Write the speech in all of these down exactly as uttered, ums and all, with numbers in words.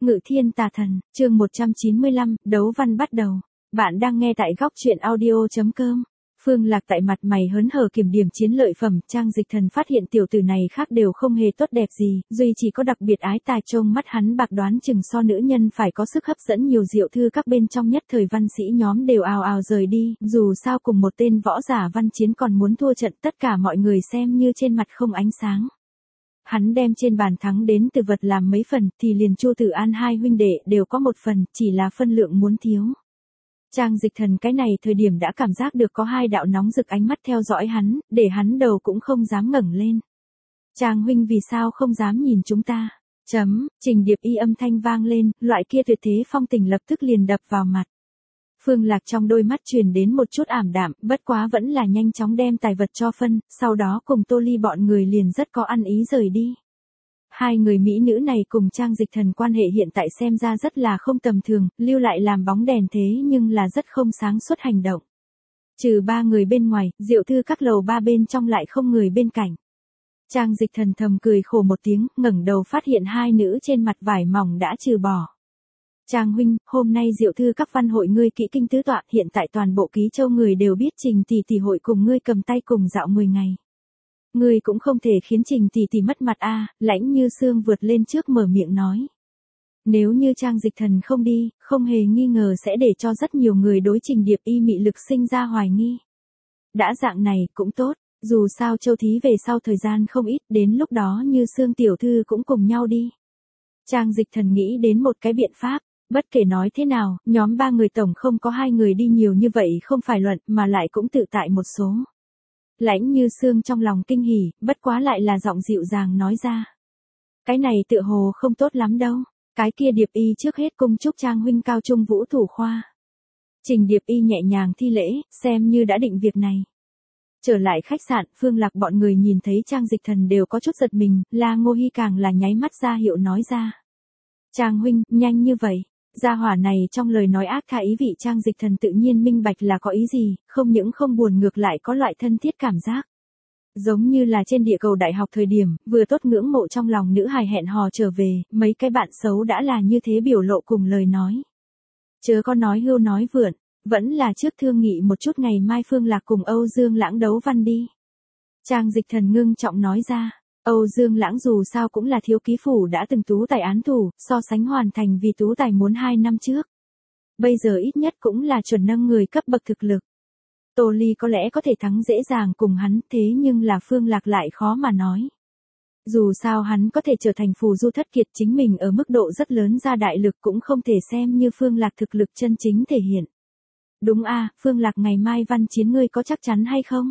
Ngự thiên tà thần, chương một trăm chín mươi lăm, đấu văn bắt đầu. Bạn đang nghe tại góc truyện audio.com. Phương Lạc tại mặt mày hớn hở kiểm điểm chiến lợi phẩm, Trang Dịch Thần phát hiện tiểu tử này khác đều không hề tốt đẹp gì, duy chỉ có đặc biệt ái tài, trông mắt hắn bạc đoán chừng so nữ nhân phải có sức hấp dẫn nhiều. Diệu thư các bên trong nhất thời văn sĩ nhóm đều ào ào rời đi, dù sao cùng một tên võ giả văn chiến còn muốn thua trận, tất cả mọi người xem như trên mặt không ánh sáng. Hắn đem trên bàn thắng đến từ vật làm mấy phần, thì liền Chu Tử An hai huynh đệ đều có một phần, chỉ là phân lượng muốn thiếu. Trang Dịch Thần cái này thời điểm đã cảm giác được có hai đạo nóng rực ánh mắt theo dõi hắn, để hắn đầu cũng không dám ngẩng lên. Trang huynh vì sao không dám nhìn chúng ta? Chấm, Trình Điệp Y âm thanh vang lên, loại kia tuyệt thế phong tình lập tức liền đập vào mặt. Phương Lạc trong đôi mắt truyền đến một chút ảm đạm, bất quá vẫn là nhanh chóng đem tài vật cho phân, sau đó cùng Tô Ly bọn người liền rất có ăn ý rời đi. Hai người mỹ nữ này cùng Trang Dịch Thần quan hệ hiện tại xem ra rất là không tầm thường, lưu lại làm bóng đèn thế nhưng là rất không sáng suốt hành động. Trừ ba người bên ngoài, Diệu thư các lầu ba bên trong lại không người bên cạnh. Trang Dịch Thần thầm cười khổ một tiếng, ngẩng đầu phát hiện hai nữ trên mặt vải mỏng đã trừ bỏ. Trang huynh, hôm nay Diệu thư các văn hội ngươi kỹ kinh tứ tọa, hiện tại toàn bộ Ký Châu người đều biết Trình tỷ tỷ hội cùng ngươi cầm tay cùng dạo mười ngày. Ngươi cũng không thể khiến Trình tỷ tỷ mất mặt a, Lãnh Như Sương vượt lên trước mở miệng nói. Nếu như Trang Dịch Thần không đi, không hề nghi ngờ sẽ để cho rất nhiều người đối Trình Điệp Y mị lực sinh ra hoài nghi. Đã dạng này cũng tốt, dù sao Châu Thí về sau thời gian không ít, đến lúc đó Như Sương tiểu thư cũng cùng nhau đi. Trang Dịch Thần nghĩ đến một cái biện pháp. Bất kể nói thế nào, nhóm ba người tổng không có hai người đi nhiều như vậy không phải luận, mà lại cũng tự tại một số. Lãnh Như Sương trong lòng kinh hỉ, bất quá lại là giọng dịu dàng nói ra. Cái này tựa hồ không tốt lắm đâu, cái kia Điệp Y trước hết cung chúc Trang huynh cao trung vũ thủ khoa. Trình Điệp Y nhẹ nhàng thi lễ, xem như đã định việc này. Trở lại khách sạn, Phương Lạc bọn người nhìn thấy Trang Dịch Thần đều có chút giật mình, La Ngô Hi càng là nháy mắt ra hiệu nói ra. Trang huynh, nhanh như vậy. Gia hỏa này trong lời nói ác tha ý vị, Trang Dịch Thần tự nhiên minh bạch là có ý gì, không những không buồn ngược lại có loại thân thiết cảm giác. Giống như là trên địa cầu đại học thời điểm, vừa tốt ngưỡng mộ trong lòng nữ hài hẹn hò trở về, mấy cái bạn xấu đã là như thế biểu lộ cùng lời nói. Chớ có nói hưu nói vượn, vẫn là trước thương nghị một chút ngày mai Phương Lạc cùng Âu Dương Lãng đấu văn đi. Trang Dịch Thần ngưng trọng nói ra. Âu Dương Lãng dù sao cũng là thiếu ký phủ đã từng tú tài án thủ, so sánh hoàn thành vì tú tài muốn hai năm trước. Bây giờ ít nhất cũng là chuẩn nâng người cấp bậc thực lực. Tô Ly có lẽ có thể thắng dễ dàng cùng hắn, thế nhưng là Phương Lạc lại khó mà nói. Dù sao hắn có thể trở thành phù du thất kiệt, chính mình ở mức độ rất lớn ra đại lực cũng không thể xem như Phương Lạc thực lực chân chính thể hiện. Đúng a, Phương Lạc ngày mai văn chiến ngươi có chắc chắn hay không?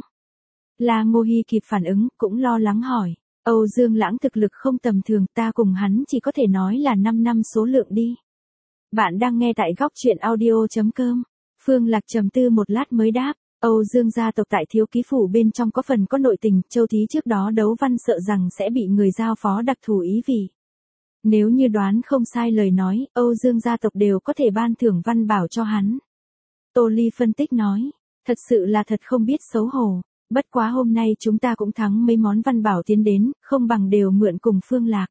La Ngô Hi kịp phản ứng, cũng lo lắng hỏi. Âu Dương Lãng thực lực không tầm thường, ta cùng hắn chỉ có thể nói là năm năm số lượng đi. Bạn đang nghe tại góc truyện audio.com. Phương Lạc trầm tư một lát mới đáp, Âu Dương gia tộc tại thiếu ký phủ bên trong có phần có nội tình, Châu Thí trước đó đấu văn sợ rằng sẽ bị người giao phó đặc thù ý vì. Nếu như đoán không sai lời nói, Âu Dương gia tộc đều có thể ban thưởng văn bảo cho hắn. Tô Ly phân tích nói, thật sự là thật không biết xấu hổ. Bất quá hôm nay chúng ta cũng thắng mấy món văn bảo tiến đến, không bằng đều mượn cùng Phương Lạc.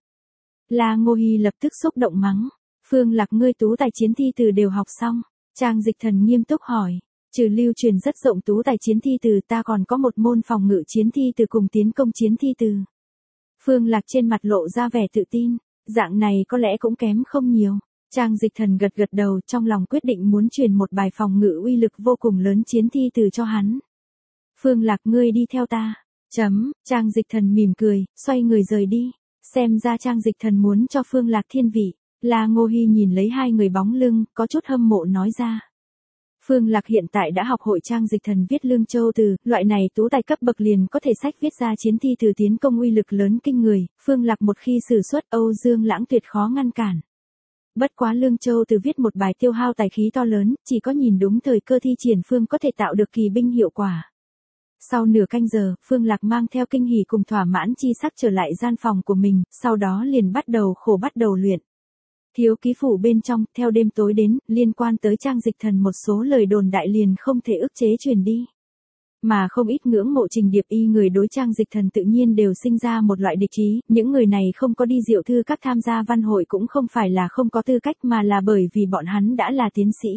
La Ngô Hi lập tức xúc động mắng. Phương Lạc ngươi tú tài chiến thi từ đều học xong. Trang Dịch Thần nghiêm túc hỏi. Trừ lưu truyền rất rộng tú tài chiến thi từ, ta còn có một môn phòng ngự chiến thi từ cùng tiến công chiến thi từ. Phương Lạc trên mặt lộ ra vẻ tự tin. Dạng này có lẽ cũng kém không nhiều. Trang Dịch Thần gật gật đầu, trong lòng quyết định muốn truyền một bài phòng ngự uy lực vô cùng lớn chiến thi từ cho hắn. Phương Lạc ngươi đi theo ta. Chấm, Trang Dịch Thần mỉm cười, xoay người rời đi. Xem ra Trang Dịch Thần muốn cho Phương Lạc thiên vị. La Ngô Hi nhìn lấy hai người bóng lưng, có chút hâm mộ nói ra. Phương Lạc hiện tại đã học hội Trang Dịch Thần viết Lương Châu từ, loại này tú tài cấp bậc liền có thể sách viết ra chiến thi từ tiến công uy lực lớn kinh người. Phương Lạc một khi sử xuất, Âu Dương Lãng tuyệt khó ngăn cản. Bất quá Lương Châu từ viết một bài tiêu hao tài khí to lớn, chỉ có nhìn đúng thời cơ thi triển phương có thể tạo được kỳ binh hiệu quả. Sau nửa canh giờ, Phương Lạc mang theo kinh hỉ cùng thỏa mãn chi sắc trở lại gian phòng của mình, sau đó liền bắt đầu khổ bắt đầu luyện. Thiếu ký phủ bên trong, theo đêm tối đến, liên quan tới Trang Dịch Thần một số lời đồn đại liền không thể ức chế truyền đi. Mà không ít ngưỡng mộ Trình Điệp Y người đối Trang Dịch Thần tự nhiên đều sinh ra một loại địch ý, những người này không có đi diệu thư các tham gia văn hội cũng không phải là không có tư cách mà là bởi vì bọn hắn đã là tiến sĩ.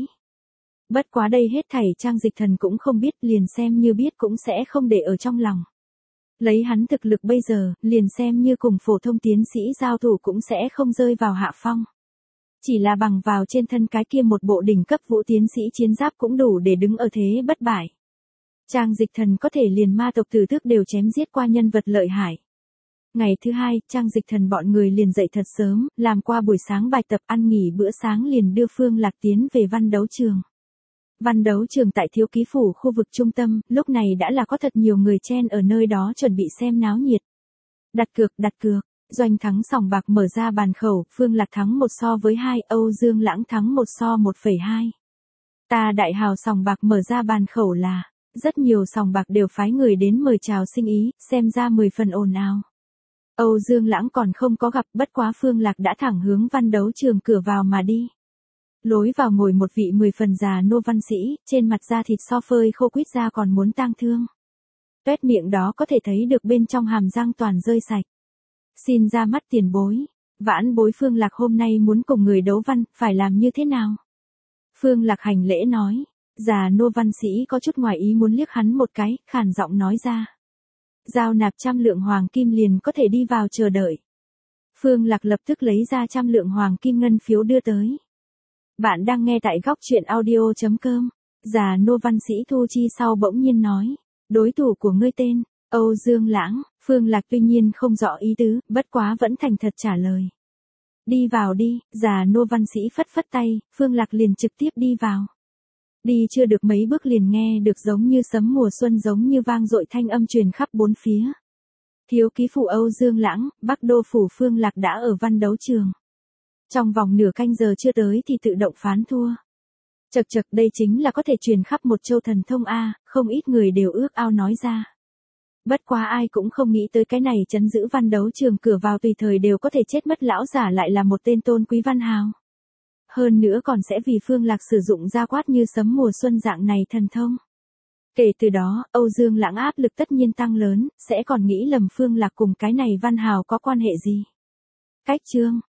Bất quá đây hết thảy Trang Dịch Thần cũng không biết, liền xem như biết cũng sẽ không để ở trong lòng. Lấy hắn thực lực bây giờ, liền xem như cùng phổ thông tiến sĩ giao thủ cũng sẽ không rơi vào hạ phong. Chỉ là bằng vào trên thân cái kia một bộ đỉnh cấp vũ tiến sĩ chiến giáp cũng đủ để đứng ở thế bất bại. Trang Dịch Thần có thể liền ma tộc tử tước đều chém giết qua nhân vật lợi hại. Ngày thứ hai, Trang Dịch Thần bọn người liền dậy thật sớm, làm qua buổi sáng bài tập ăn nghỉ bữa sáng liền đưa Phương Lạc tiến về văn đấu trường. Văn đấu trường tại Thiếu Ký Phủ khu vực trung tâm, lúc này đã là có thật nhiều người chen ở nơi đó chuẩn bị xem náo nhiệt. Đặt cược, đặt cược, Doanh thắng sòng bạc mở ra bàn khẩu, Phương Lạc thắng một so với hai, Âu Dương Lãng thắng một so một phẩy hai. Ta đại hào sòng bạc mở ra bàn khẩu là, rất nhiều sòng bạc đều phái người đến mời chào sinh ý, xem ra mười phần ồn ào. Âu Dương Lãng còn không có gặp, bất quá Phương Lạc đã thẳng hướng văn đấu trường cửa vào mà đi. Lối vào ngồi một vị mười phần già nô văn sĩ, trên mặt da thịt so phơi khô quýt da còn muốn tang thương. Tuét miệng đó có thể thấy được bên trong hàm răng toàn rơi sạch. Xin ra mắt tiền bối, vãn bối Phương Lạc hôm nay muốn cùng người đấu văn, phải làm như thế nào? Phương Lạc hành lễ nói, già nô văn sĩ có chút ngoài ý muốn liếc hắn một cái, khàn giọng nói ra. Giao nạp trăm lượng hoàng kim liền có thể đi vào chờ đợi. Phương Lạc lập tức lấy ra trăm lượng hoàng kim ngân phiếu đưa tới. Bạn đang nghe tại góc truyện audio chấm com. Già nô văn sĩ thu chi sau bỗng nhiên nói. Đối thủ của ngươi tên, Âu Dương Lãng. Phương Lạc tuy nhiên không rõ ý tứ, bất quá vẫn thành thật trả lời. Đi vào đi, già nô văn sĩ phất phất tay, Phương Lạc liền trực tiếp đi vào. Đi chưa được mấy bước liền nghe được giống như sấm mùa xuân giống như vang dội thanh âm truyền khắp bốn phía. Thiếu Ký Phủ Âu Dương Lãng, Bắc Đô Phủ Phương Lạc đã ở văn đấu trường. Trong vòng nửa canh giờ chưa tới thì tự động phán thua. Chật chật đây chính là có thể truyền khắp một châu thần thông A, không ít người đều ước ao nói ra. Bất quá ai cũng không nghĩ tới cái này trấn giữ văn đấu trường cửa vào tùy thời đều có thể chết mất lão giả lại là một tên tôn quý văn hào. Hơn nữa còn sẽ vì Phương Lạc sử dụng ra quát như sấm mùa xuân dạng này thần thông. Kể từ đó, Âu Dương Lãng áp lực tất nhiên tăng lớn, sẽ còn nghĩ lầm Phương Lạc cùng cái này văn hào có quan hệ gì. Cách chương,